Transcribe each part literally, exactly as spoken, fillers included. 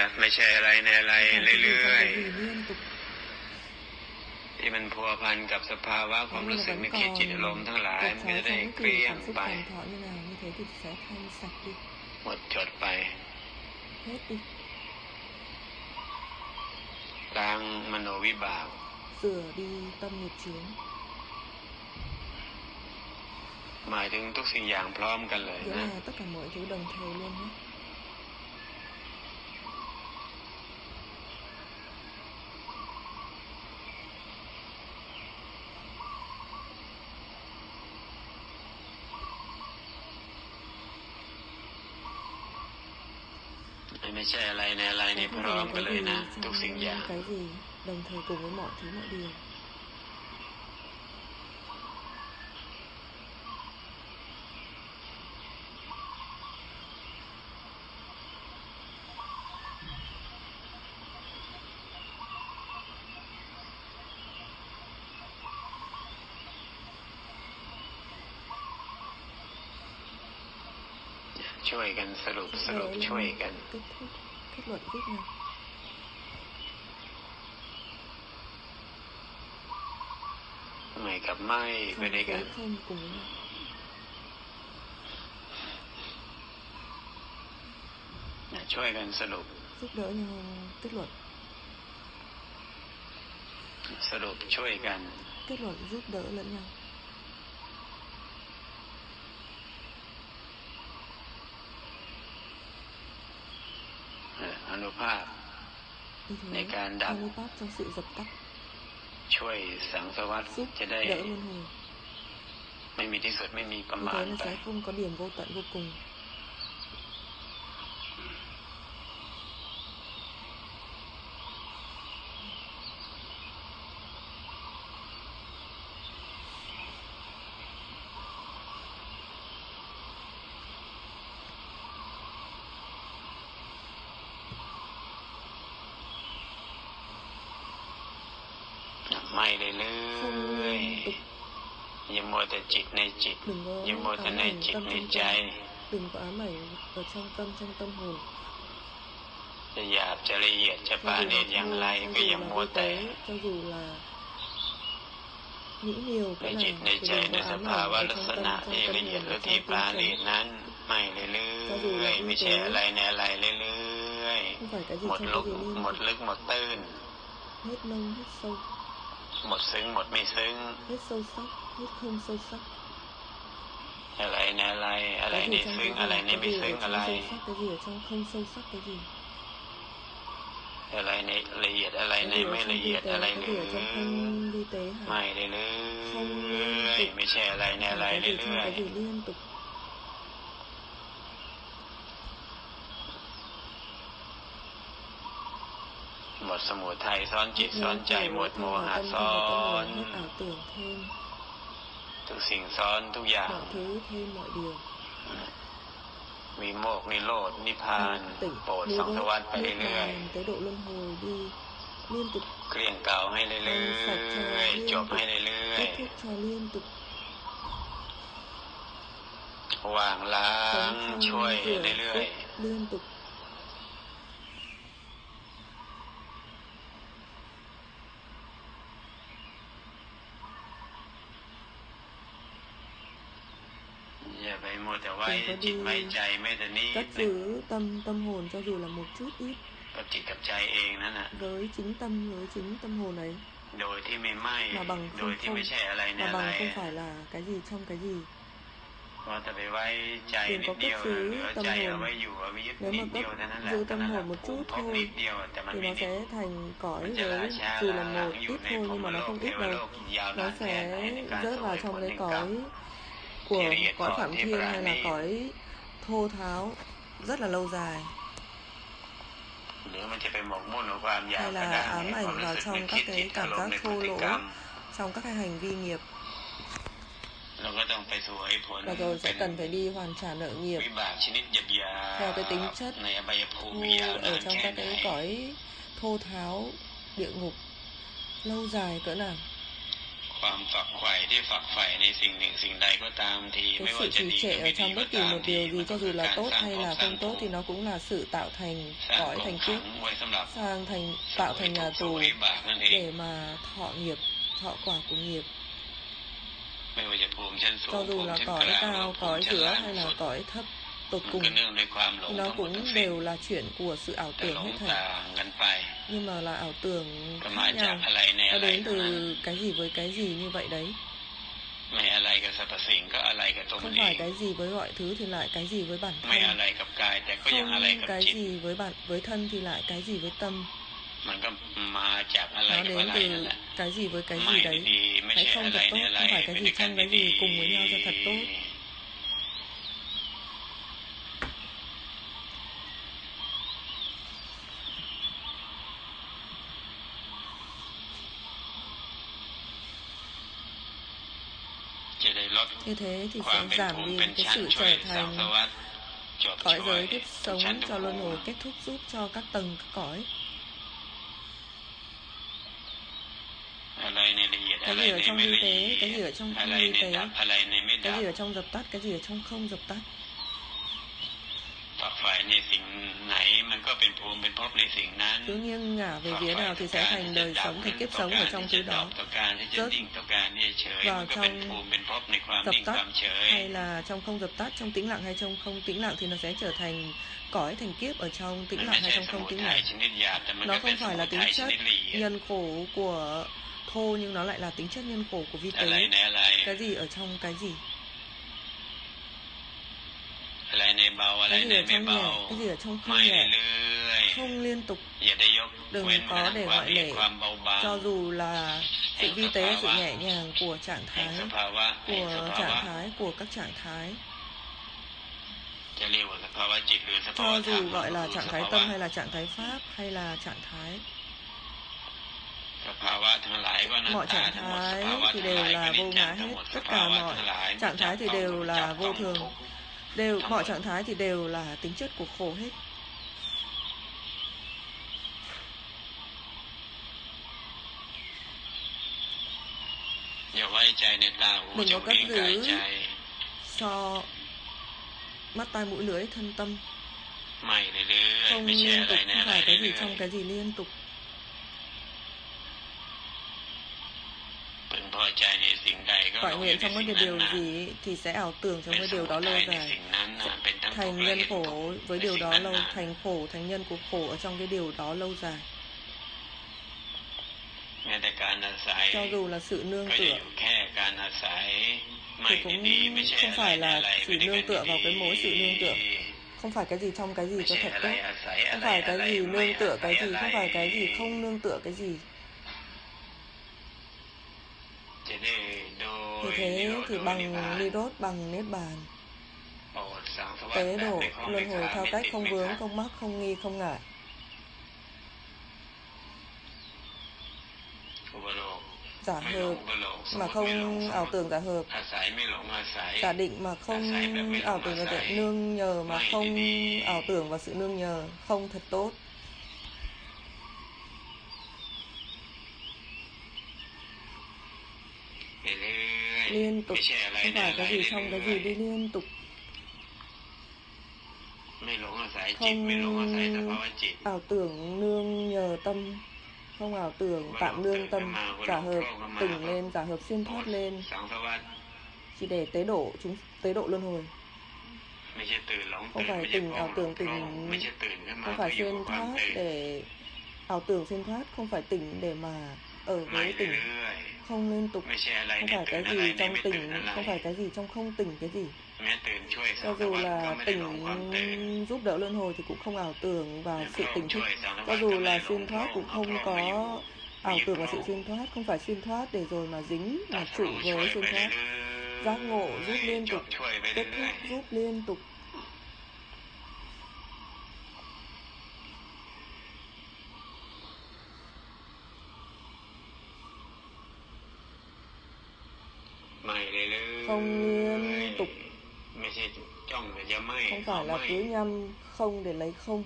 ไม่ใช่อะไรในอะไรเรื่อยๆที่มันพัวพันกับสภาวะความรู้สึกนึกคิดจิตอารมณ์ทั้งหลายมันก็จะได้เกลี้ยงไปหมดจดไปล้างมโนวิบาก sửa đi tâm nghiệp chướng หมายถึงทุกสิ่งอย่างพร้อมกันเลยนะ tất cả mọi thứ đồng thời luôn nhé. ไม่ใช่อะไรในอะไรนี่พร้อมกันเลยนะทุกสิ่งอย่าง cái gì đồng thời cùng với mọi thứ mọi điều. ช่วยกันสรุปสรุปช่วยกัน kết thúc kết luận giúp nhau. ไม่กับไม่ไปด้วยกัน không cùng với nhau. ช่วยกันสรุป giúp đỡ nhau kết luận. สรุปช่วยกัน kết luận giúp đỡ lẫn nhau. อนุภาพในการดับ trong sự dập tắt ช่วยสังสารวัฏจะได้ไม่มีที่สุดไม่มีประมาณ nó sẽ không có điểm vô tận vô cùng. ไม่เรื่อยๆอย่ามัวแต่จิตในจิตอย่ามัวแต่ในจิตในใจ đừng có ám ảnh ở trong tâm trong tâm hồn. จะหยาบจะละเอียดจะปราณีตอย่างไรก็อย่ามัวแต่ cho dù là nghĩ nhiều ในจิตในใจในสภาวะลักษณะที่ละเอียดหรือที่ปราณีตนั้นไม่เรื่อยๆไม่ใช่อะไรในอะไรเรื่อยๆหมดลึกหมดลึกหมดตื้น hết nông hết sâu หมดซึ้งหมดไม่ซึ้ง hết sâu sắc hết không sâu sắc. อะไรในอะไรอะไรในซึ้งอะไรในไม่ซึ้งอะไร cái gì ở trong không sâu sắc cái gì อะไรในละเอียดอะไรในไม่ละเอียดอะไรหรือไม่เรื่อยๆไม่ใช่อะไรในอะไรเรื่อยๆหมดสมุทัยซ้อนจิตซ้อนใจหมดโมหะซ้อนทุกสิ่งซ้อนทุกอย่างวิโมกข์นิโรธนิพพานโปรดสังสารวัฏไปเรื่อยๆเกลี้ยงเกล่าให้เรื่อยๆจบให้เรื่อยๆวางล้างช่วยเรื่อยๆอย่าไปมัวแต่ไว้จิตไว้ใจไม่แต่นี้ cất giữ tâm tâm hồn cho dù là một chút ít กับจิตกับใจเองนั่นน่ะ với chính tâm với chính tâm hồn ấy โดยที่ไม่ไหม้ mà bằng โดย không ที่ không ไม่ใช่อะไรใน mà อะไร bằng không phải là cái gì trong cái gì. พอแต่ไปไว้ใจนิดเดียวเหลือใจเอาไว้อยู่เอาไว้ยึด nếu นิ mà ดเดียวเท่านั้นแหละ giữ tâm hồn một chút พบ thôi นิดเดียวแต่มัน thì ไม่ nó นิด sẽ thành cõi มันจะ với ลาช้า dù ลา là หลัง một อยู่ ít ใน thôi พร nhưng หม mà โล nó ก không เท ít ว đâu. โลกยาว Nó นานแค่ไหน sẽ ในการ rớt ส vào วยผ trong ล cái แห่งกรรม cõi của Thì địa cõi cõi phạm thì thiên hay là Brahmi. cõi thô tháo rất là lâu dài, หรือมันจะไปหมกมุ่นกับความอยาก hay กระ là ด้าง ám ในความ ảnh รู้ vào สึกนึ trong กคิ các ดจิ cái ตอา cảm รมณ์ giác ในพฤ thô ติ lỗ กรรม trong các cái hành vi nghiệp, เราก็ต้องไปสวยผล và rồi เป็ sẽ น cần phải đi hoàn trả nợ nghiệp วิบากชนิดหยาบ theo cái tính chất ๆในอบายภูมิ thô ยาว ở นาน trong แค่ các ไหน cái cõi thô tháo địa ngục lâu dài cỡ nào. คความฝักใฝ่ที่ฝักใฝ่ในสิ่งหนึ่งสิ่งใดก็ตามทีไม่ Cái ว่า sự จะ trì ดีห trệ รือ ở ไม่ดี trong ก็ bất kỳ ตาม một ที điều มั gì นก็ cho คื dù อ là การ tốt สร้าง hay ภพ là สร้าง không tốt ภู thì มิ nó cũng là sự tạo thành สร้าง cõi กอง thành ขั kiếp, งไว้สำหรับ sang thành เส tạo วย thành ทุ nhà กข์เส tù วยบาปนั่นเอง để mà thọ nghiệp, thọ quả của nghiệp. ไม่ว่าจะภูมิชั้นสูง Cho ภู dù มิ là ชั้น cõi กลางหรือ cao, ภูมิ cõi ชั้น giữa ล่าง hay สุ là ด cõi thấp tột มัน cùng ก็เนื่องด้วยความหลง thì ทั้ nó งหมดทั้ cũng งสิ้น đều là chuyện của sự ảo แต่ tưởng หลง hết thảy. ต่างกันไป Nhưng mà là ảo tưởng ก็มา khác จาก nhau. อะไรใน Nó อะไร đến เท่านั้น từ cái gì với cái gì như vậy đấy. ไม่อะไรกับสรรพสิ่งก็อะไรกับตัวมัน Không เอ phải ง cái gì với mọi thứ thì lại cái gì với bản ไม่ thân. อะไรกับกายแต่ก็ยังอะไร Không กับ cái จิต gì với bản với thân thì lại cái gì với tâm. มันก็มาจากอะไร Nó กับ đến อะไรนั่น từ แหละ cái gì với cái ไม่ gì đấy. ดีๆไม่ Hãy ใช่ không อะไร thật ใน tốt, อะไร không phải เป็ cái น gì กัน trong cái ดี gì cùng với nhau cho thật tốt. จะได้ลด Như thế thì ความ sẽ เป็น giảm ภูมิ đi เป็น cái ชั้น sự ช่วย trở สัง thành สวัสดิ์จบ cõi ช่วย giới kiếp ทุกชั้น sống ทุก cho ภู luân มิ hồi kết thúc giúp cho các tầng các cõi. อะไรในละเอียด Cái อะไร gì ở ใน trong ไม่ vi ละเอี tế, ย cái ด gì ở trong อะ không ไร vi ใน tế, ดับอะไรในไม่ดั cái บ gì ở trong dập tắt, cái gì ở trong không dập tắt. ฝักใฝ่ในสิ่งไหนมันก็เป็นภูมิเป็นภพในสิ่งนั้น Cứ nghiêng ngả về phía nào thì sẽ thành đời sống, thành kiếp sống ở trong thứ đó. ต่อการที่จะ Rớt นิ่งต่อการที่จะเฉย vào มันก็เป็น trong ภูมิเป็นภพในความ dập นิ่งค tắt วามเฉย hay là trong không dập tắt, trong tĩnh lặng hay trong không tĩnh lặng thì nó sẽ trở thành cõi thành kiếp ở trong มัน tĩnh ไม่ lặng hay ใช่ trong ส không มุ tĩnh ทัย lặng. ชนิดหยาบแต่มันก็ Nó เป็น không ส phải มุ là ทั tính ยช chất นิดละเอียด nhân khổ của thô nhưng nó lại là tính chất nhân khổ của vi อะไร tế. ในอะไร Cái gì ở trong cái gì, อะไรในเบาอะไร cái ใน gì ở ไม่ trong เบา nhẹ, cái gì ở trong ไม่ không เรื่ nhẹ, อย không liên tục. ๆอย่าได้ยก Đừng เว้น có กระทั่ง để ความ ngoại ละเอียด lệ, ความเบาบาง cho dù là sự vi tế, sự nhẹ nhàng của trạng แห่ง thái, สภาวะแห่งส của ภาวะ trạng thái, của các trạng thái. จะเรียกว่าสภาวะจิตหรือสภาวะ Cho ธรรม dù gọi là คือ trạng ส thái ภาวะ tâm hay là trạng thái pháp hay là trạng thái, สภาวะทั้งหลายก็นัต mọi ตา trạng ทั้งหมดส thái ภาวะ thì ทั้งห đều ลายก็ là นิจ vô จัง ngã ทั้ง hết. หมดส Tất ภา cả วะ mọi ทั้งหลาย trạng thái thì đều là vô thường, ทุกข์ đều mọi trạng thái thì đều là tính chất của khổ hết. อย่าไว้ใจในตาหู Đừng จ có มูก cất ลิ้นกาย giữ ใจ cho mắt tai mũi lưỡi thân tâm, ใหม่เรื่อยๆ không ไม่ใช่ liên อะไร tục, ใน không อะไร phải cái เรื่ gì อย trong cái gì liên tục. ๆพึงพอใจในสิ่งใดก็ Toại หลงอ nguyện ยู่ใน trong สิ่ bất ง kỳ นั้น điều นะ gì thì sẽ ảo tưởng trong เป็น cái ส điều มุ đó ทั lâu ยใน dài, สิ่งนั้นนะเป็นทั้งทุก thành ข์และ nhân เห็นทุ khổ กข์ với ใน điều สิ่ง đó นั้น lâu, นะ thành khổ, thành nhân của khổ ở trong cái điều đó lâu dài. แม้แต่การอาศัย Cho dù là sự nương ก็จะอ tựa ยู่แค่การอาศัยไม่ thì cũng ดีๆไม่ใช่ không อะไร phải ใน là อะไร chỉ ไม่ได้ nương กัน tựa vào ดี cái mối sự nương tựa, ๆ không phải cái gì trong cái gì ไม่ cho ใช่ thật อะไร tốt, อาศัยอะ không ไร phải อะไร cái gì ไม่ nương อา tựa ศัย cái อะ gì, ไร không phải cái gì không nương tựa cái gì. จะได้โด Vì ย thế นิโรธ thì โดยนิพพาน bằng Nirodh, bằng Niết Bàn, โปรดสังสวัสดิ์ tế แบบ độ ไม่ข้อง luân ไม่ hồi ขา theo ไม่ cách ติด không ไม่ vướng, ขัด không mắc, không nghi, không ngại. อุปโลก Giả ไม่หลง hợp อุปโลกสม mà มติไม่หลง không สม ảo มติ tưởng giả hợp, อาศัยไม่หลงอาศัย giả định mà không ảo tưởng giả định, nương nhờ mà không ảo tưởng vào sự nương nhờ, không thật tốt. ไปเรื่อย Liên ๆ tục, ไม่ใช่อะไร không ใน phải อะไร cái gì trong เรื่ cái อย gì đi liên tục, ๆไม่หลงอาศัยจิต không ไม่หลงอาศัยสภาวะจิต ảo tưởng nương nhờ tâm, không ảo tưởng tạm nương tâm, giả hợp tỉnh lên, giả hợp xuyên โปร thoát ด lên สังสวัสดิ์ chỉ để tế độ chúng tế độ luân hồi, ไม่ใช่ตื่นหลง không ตื่น phải ไม่ใช่ tỉnh โผล่ ảo หล tưởng งโผล่ tỉnh, ไม่ใช่ตื่นขึ้นมา không เพื่อ phải อยู่กับ xuyên ความ thoát ตื่น để ảo tưởng xuyên thoát, không phải tỉnh để mà ở ไม่ với เรื่ tỉnh, อย không liên tục, ๆไม่ใช่อะไร không ใน phải ตื่ cái นอะไร gì ใน trong ไม่ตื่น tỉnh, อะไร không phải cái gì trong không tỉnh cái gì. แม้ตื่นช่วยสัง Cho ส dù วัสดิ์ก็ là ไม่ได้หลงความตื่น tỉnh giúp đỡ luân hồi thì cũng không ảo tưởng vào โป sự ร่ง tỉnh ช่ thức. วยสังส Cho วัสดิ์ dù ก็ไม่ là หลง xuyên โผล่ thoát cũng เอา không โผล่มาอยู่ có ảo tưởng vào sự xuyên thoát, không phải xuyên thoát để rồi mà dính ตั là ด chủ รู้ช่วย với ไป xuyên เรื่ thoát. อย Giác ngộ giúp ๆ liên จ tục, บช่วยไป kết เรื่อย thúc giúp liên tục. ๆไม่เรื่อยๆ Không liên tục, ไม่ใช่จ้องแต่จะไม่ không เอา phải ไม่ là cứ nhăm không để lấy không,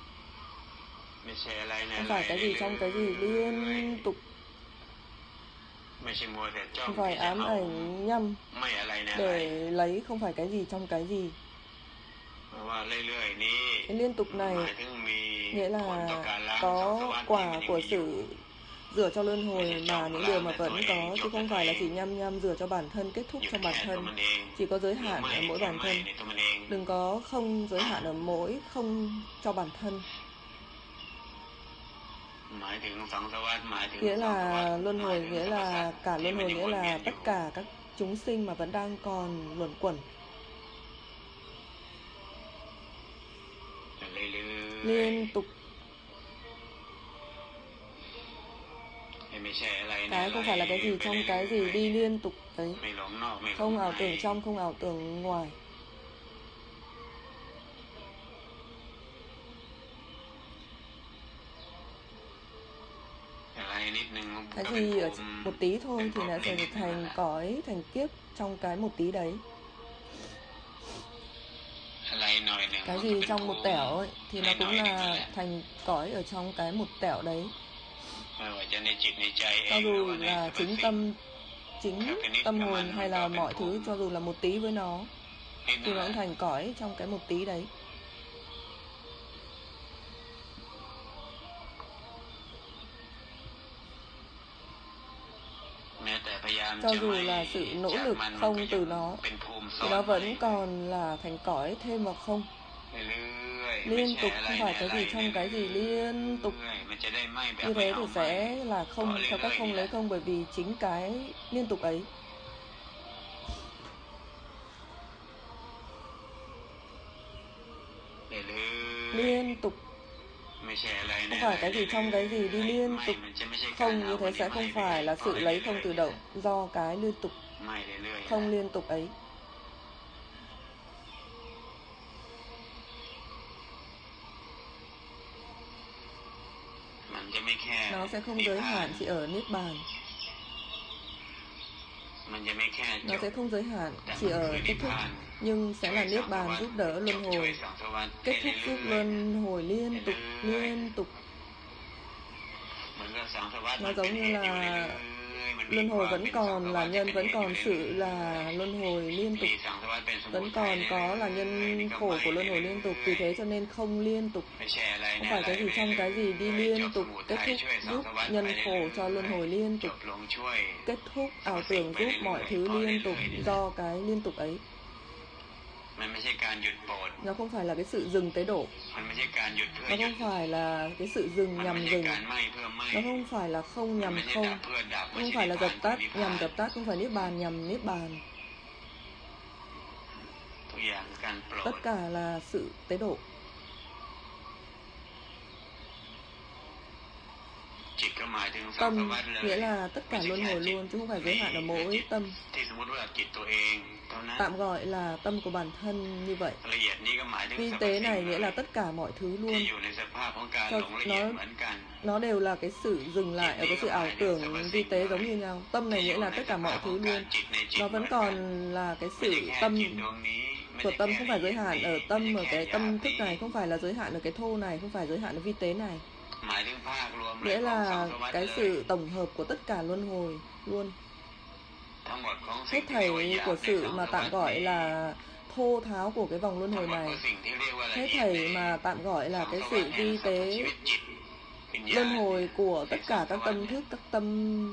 ไม่ใช่อะไรใน không อะไร phải cái gì trong cái gì เรื่อย liên tục, Không phải ám ảnh nhăm để lấy không phải cái gì trong cái gì. Cái liên tục này nghĩa là có quả của sự rửa cho luân hồi mà những điều mà vẫn có, chứ không phải là chỉ nhăm nhăm rửa cho bản thân, kết thúc cho bản thân. Chỉ có giới hạn ở mỗi bản thân. Đừng có không giới hạn ở mỗi không cho bản thân. Nghĩa là luân hồi, nghĩa là cả luân hồi, nghĩa là tất cả các chúng sinh mà vẫn đang còn luẩn quẩn. Liên tục. Cái không phải là cái gì trong cái gì, đi liên tục đấy. Không ảo tưởng trong, không ảo tưởng ngoài. Cái gì ở một tí thôi thì nó sẽ thành cõi, thành kiếp trong cái một tí đấy. Cái gì trong một tẻo ấy, thì nó cũng là thành cõi ở trong cái một tẻo đấy. Cho dù là chính tâm, chính tâm hồn hay là mọi thứ, cho dù là một tí với nó, thì nó cũng thành cõi trong cái một tí đấy. Cho dù là sự nỗ lực không từ nó, thì nó vẫn còn là thành cõi thêm vào không. Liên tục, không phải cái gì trong cái gì, liên tục. Như thế thì sẽ là không, theo cách không lấy không, bởi vì chính cái liên tục ấy. Liên tục. Không phải cái gì trong cái gì, đi liên tục. Không, như thế sẽ không phải là sự lấy không tự động, do cái liên tục, không liên tục ấy. Nó sẽ không giới hạn chỉ ở Niết Bàn. Nó sẽ không giới hạn chỉ ở kết thúc, nhưng sẽ là Niết Bàn giúp đỡ luân hồi. Kết thúc giúp luân hồi liên tục, liên tục. Nó giống như là luân hồi vẫn còn là nhân, vẫn còn sự là luân hồi liên tục, vẫn còn có là nhân khổ của luân hồi liên tục. Vì thế cho nên không liên tục. Không phải cái gì trong cái gì, đi liên tục. Kết thúc giúp nhân khổ cho luân hồi liên tục. Kết thúc ảo tưởng giúp mọi thứ liên tục, do cái liên tục ấy. Nó không phải là cái sự dừng tế độ. Nó không phải là cái sự dừng nhằm dừng. Nó không phải là không nhằm không. Không phải là dập tắt nhằm dập tắt. Không phải Niết Bàn nhằm Niết Bàn. Tất cả là sự tế độ. Tâm nghĩa là tất cả luân hồi luôn, chứ không phải giới hạn ở mỗi tâm. Tạm gọi là tâm của bản thân như vậy. Vi tế này nghĩa là tất cả mọi thứ luôn. Cho nó, nó đều là cái sự dừng lại ở cái sự ảo tưởng vi tế giống như nhau. Tâm này nghĩa là tất cả mọi thứ luôn. Nó vẫn còn là cái sự tâm của tâm, không phải giới hạn ở tâm, ở cái tâm thức này, không phải là giới hạn ở cái thô này, không phải giới hạn ở vi tế này. Nghĩa là cái sự tổng hợp của tất cả luân hồi luôn. Hết thảy của sự mà tạm gọi là thô tháo của cái vòng luân hồi này, hết thảy mà tạm gọi là cái sự vi tế luân hồi của tất cả các tâm thức, các tâm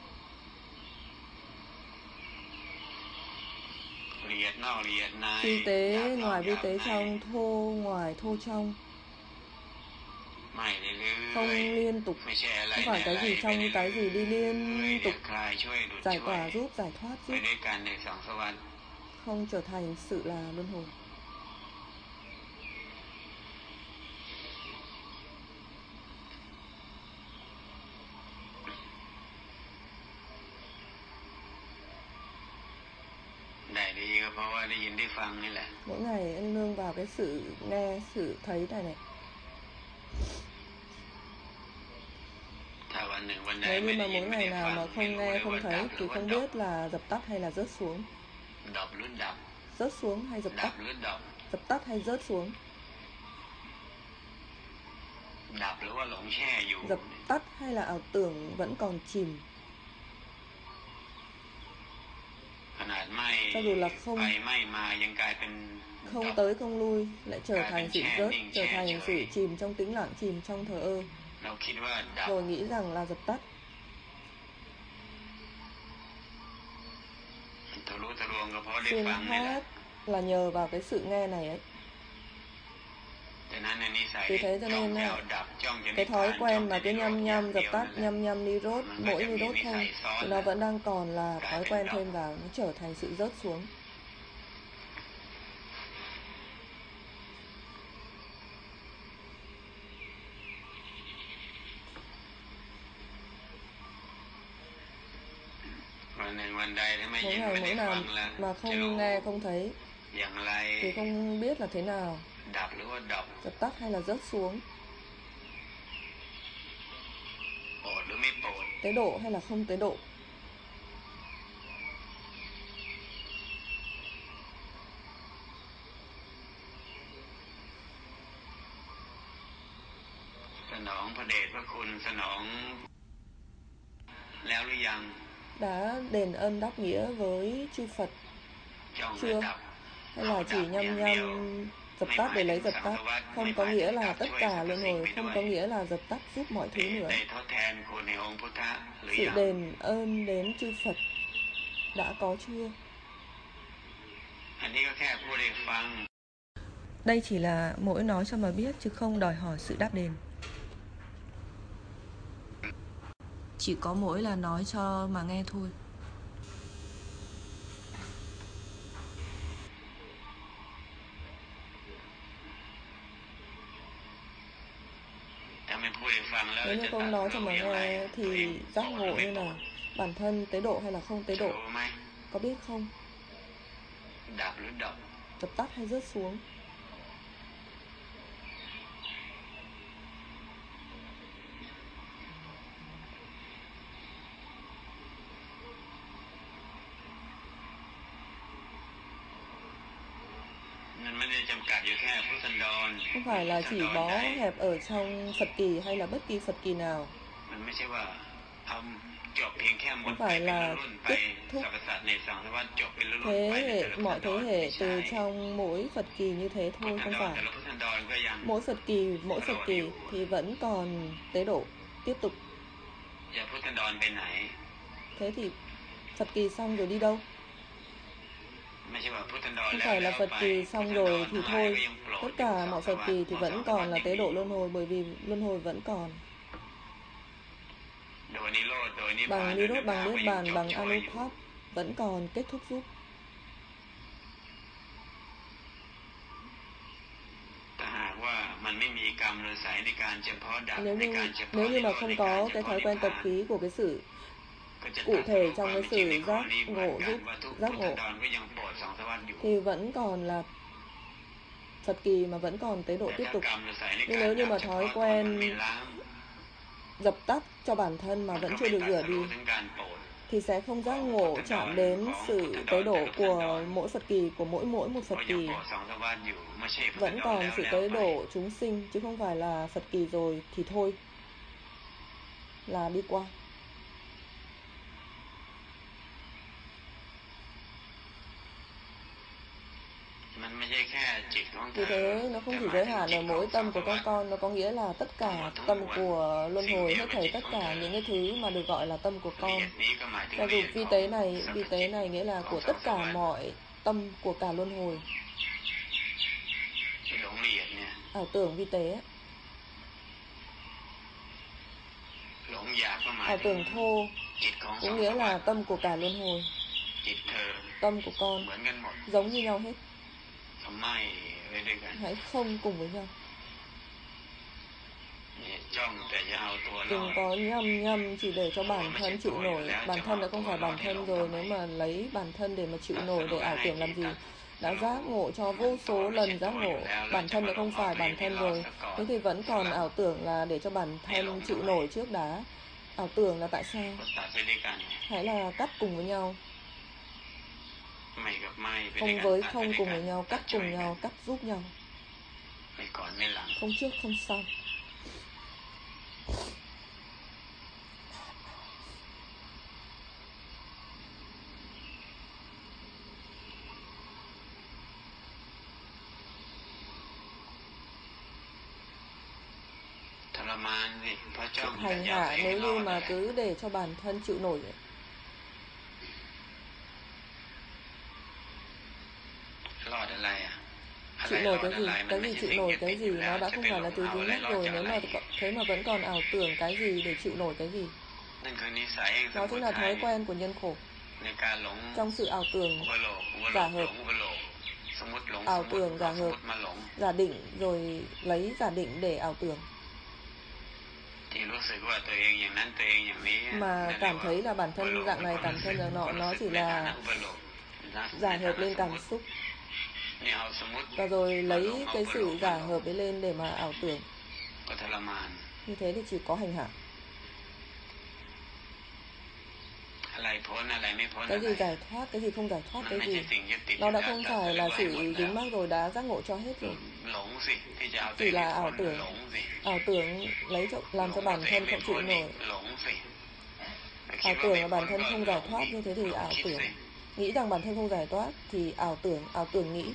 vi tế ngoài vi tế trong, thô ngoài thô trong. Không liên tục. Không phải cái gì trong cái gì, đi liên tục. Giải tỏa giúp, giải thoát giúp. Không trở thành sự là luân hồi. Mỗi ngày anh nương vào cái sự nghe, sự thấy này này. Nếu như mà mỗi ngày nào mà không nghe, không thấy thì không biết là dập tắt hay là rớt xuống. Rớt xuống hay dập tắt? Dập tắt hay rớt xuống? Dập tắt hay là ảo tưởng vẫn còn chìm? cho dù là không không tới không lui, lại trở thành sự rớt, trở thành sự chìm trong tĩnh lặng, chìm trong thờ ơ, rồi nghĩ rằng là dập tắt. Xuyên hát là nhờ vào cái sự nghe này ấy. Vì thế cho nên cái thói quen mà cứ nhăm nhăm dập tắt, nhăm nhăm ni rốt, mỗi ni rốt không, thì nó vẫn đang còn là thói quen thêm vào, nó trở thành sự rớt xuống. Mỗi ngày mỗi nào mà không nghe không thấy thì không biết là thế nào, dập tắt hay là rớt xuống, tế độ hay là không tế độ. Đã đền ơn đáp nghĩa với chư Phật chưa? Hay là chỉ nhăm nhăm dập tắt để lấy dập tắt? Không có nghĩa là tất cả luân hồi, không có nghĩa là dập tắt giúp mọi thứ nữa. Sự đền ơn đến chư Phật đã có chưa? Đây chỉ là mỗi nói cho mà biết, chứ không đòi hỏi sự đáp đền. Chỉ có mỗi là nói cho mà nghe thôi. Nếu như không nói cho mà nghe thì giác ngộ như nào? Bản thân tế độ hay là không tế độ? Có biết không? Dập tắt hay rớt xuống? Không phải là chỉ bó hẹp ở trong Phật kỳ hay là bất kỳ Phật kỳ nào. Không phải là kết thúc thế hệ, mọi thế hệ từ trong mỗi Phật kỳ như thế thôi, không phải. Mỗi Phật kỳ, mỗi Phật kỳ thì vẫn còn tế độ tiếp tục. Thế thì Phật kỳ xong rồi đi đâu? Không phải là Phật kỳ xong rồi thì thôi. Tất cả mọi Phật kỳ thì vẫn còn là tế độ luân hồi, bởi vì luân hồi vẫn còn. Bằng Nirod, bằng Niết Bàn, bằng Anupap vẫn còn kết thúc giúp. Nếu như, nếu như mà không có cái thói quen tập khí của cái sự cụ thể trong cái sự giác ngộ giúp giác ngộ thì vẫn còn là Phật kỳ mà vẫn còn tế độ tiếp tục. Nhưng nếu như mà thói quen dập tắt cho bản thân mà vẫn chưa được rửa đi thì sẽ không giác ngộ chạm đến sự tế độ của mỗi Phật kỳ, của mỗi mỗi một Phật kỳ. Vẫn còn sự tế độ chúng sinh, chứ không phải là Phật kỳ rồi thì thôi, là đi qua. Vì thế nó không chỉ giới hạn ở mỗi tâm của các con, nó có nghĩa là tất cả tâm của luân hồi, hết thảy tất cả những cái thứ mà được gọi là tâm của con. Cho dù vi tế này, vi tế này nghĩa là của tất cả mọi tâm của cả luân hồi. Ảo tưởng vi tế, ảo tưởng thô cũng nghĩa là tâm của cả luân hồi. Tâm của con giống như nhau hết. Hãy không cùng với nhau. Đừng có nhăm nhăm chỉ để cho bản thân chịu nổi. Bản thân đã không phải bản thân rồi, nếu mà lấy bản thân để mà chịu nổi, để ảo tưởng làm gì? Đã giác ngộ cho vô số lần giác ngộ, bản thân đã không phải bản thân rồi. Thế thì vẫn còn ảo tưởng là để cho bản thân chịu nổi trước đã. Ảo tưởng là tại sao? Hãy là cắt cùng với nhau. Không với không cùng với nhau, cắt cùng nhau, cắt giúp nhau. Không trước không sau. sự hành hạ nếu như mà cứ để cho bản thân chịu nổi ấy. Chịu nổi cái gì? Cái gì chịu nổi cái gì? Nó đã không phải là thứ dính mắc rồi. Nếu mà thế mà vẫn còn ảo tưởng cái gì để chịu nổi cái gì? Nó chính là thói quen của nhân khổ. Trong sự ảo tưởng giả hợp, ảo tưởng giả hợp, giả định rồi lấy giả định để ảo tưởng, mà cảm thấy là bản thân dạng này, bản thân là nọ, nó chỉ là giả hợp lên cảm xúc, và rồi lấy cái sự giả hợp ấy lên để mà ảo tưởng. Như thế thì chỉ có hành hạ. Cái gì giải thoát, cái gì không giải thoát, cái gì nó đã không phải là sự dính mắc rồi, đã giác ngộ cho hết rồi. Chỉ là ảo tưởng. Ảo tưởng lấy cho, làm cho bản thân không chịu nổi. Ảo tưởng là bản thân không giải thoát, như thế thì ảo tưởng. Nghĩ rằng bản thân không giải thoát thì ảo tưởng, ảo tưởng nghĩ.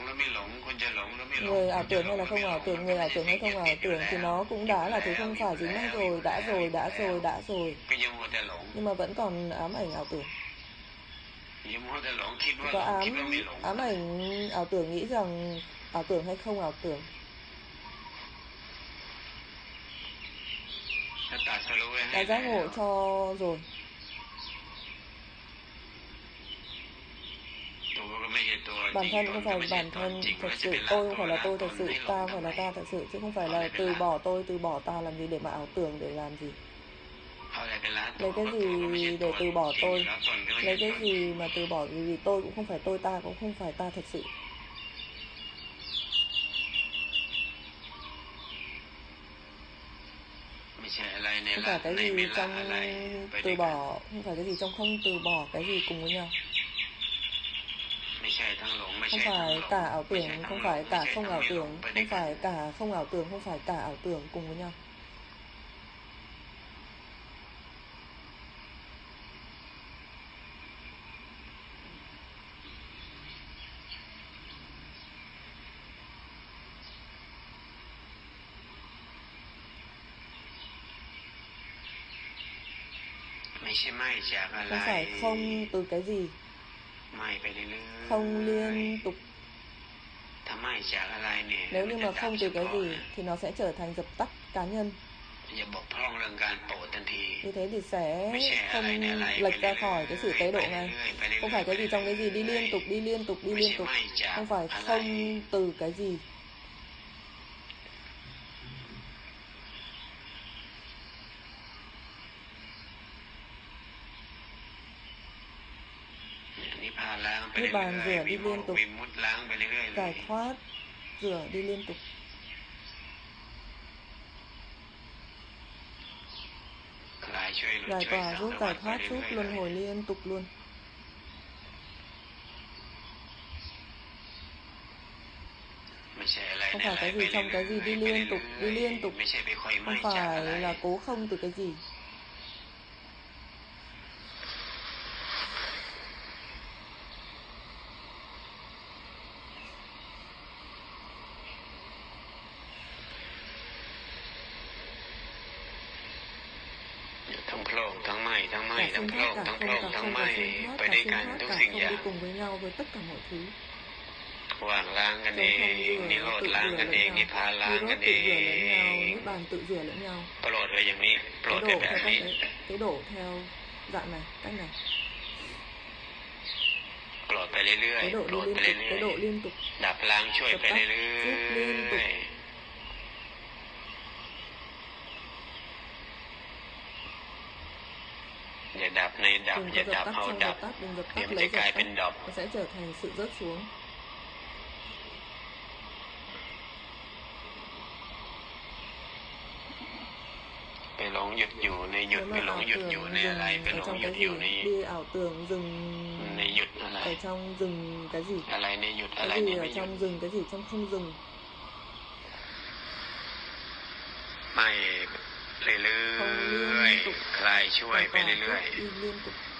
Người ảo tưởng hay là không ảo tưởng, người ảo tưởng hay không ảo tưởng thì nó cũng đã là thứ không phải dính mắc rồi, đã rồi, đã rồi, đã rồi. Nhưng mà vẫn còn ám ảnh ảo tưởng. Có ám, ám ảnh ảo tưởng nghĩ rằng ảo tưởng hay không ảo tưởng. Đã giác ngộ cho rồi. Bản thân không phải bản thân thật sự, tôi không phải là tôi thật sự, ta không phải là ta thật sự, chứ không phải là từ bỏ tôi, từ bỏ ta làm gì để mà ảo tưởng để làm gì. Lấy cái gì để từ bỏ tôi? Lấy cái gì mà từ bỏ, vì tôi cũng không phải tôi, ta cũng không phải ta thật sự. Không phải cái gì trong từ bỏ, không phải cái gì trong không từ bỏ, cái gì cùng với nhau. Không phải cả ảo tưởng, không phải cả không ảo tưởng, không phải cả không ảo tưởng, không phải cả ảo tưởng cùng với nhau. Không phải không từ cái gì, không liên tục. Nếu như mà không từ cái gì thì nó sẽ trở thành dập tắt cá nhân. Như thế thì sẽ không lệch ra khỏi cái sự tế độ ngay. Không phải cái gì trong cái gì, đi liên tục, đi liên tục, đi liên tục. Không phải không từ cái gì. Niết bàn rửa đi liên tục, giải thoát rửa đi liên tục. Giải tỏa giúp giải thoát giúp luân hồi liên tục luôn. Không phải cái gì trong cái gì, đi liên tục, đi liên tục. Không phải là cố không từ cái gì. Cả sinh thoát, cả không, cả không, cả sinh thoát, cả sinh thoát, cả không đi cùng với nhau với tất cả mọi thứ. วางล้างกันเองนิโรธล้างกันเองนิพพานล้างกันเอง Niết bàn tự rửa lẫn nhau. โปรดไปอย่างนี้โปรดไปแบบนี้ Cái đổ theo dạng này, cách này. โปรดไปเรื่อยๆโปรดไปเรื่อย cái độ liên tục. ๆดับล้างช่วยไปเรื่อยๆอย่าดับในดับอย่าดับเอาดับเดี๋ยวมันจะกลายเป็นดอก Nó sẽ trở thành sự rớt xuống. ไปหลงหยุดอยู่ในหยุดไปหลงหยุดอยู่ในอะไรไปหลงหยุดอยู่ใน đi ảo tưởng dừng ในหยุดอะไร ở trong dừng cái gì, อะไรในหยุดอะไร cái ใน gì ไม่ ở หยุด trong dừng, cái gì trong không dừng. ไม่เรื่อยๆคลายช่วยไปเรื่อยๆ đi liên tục.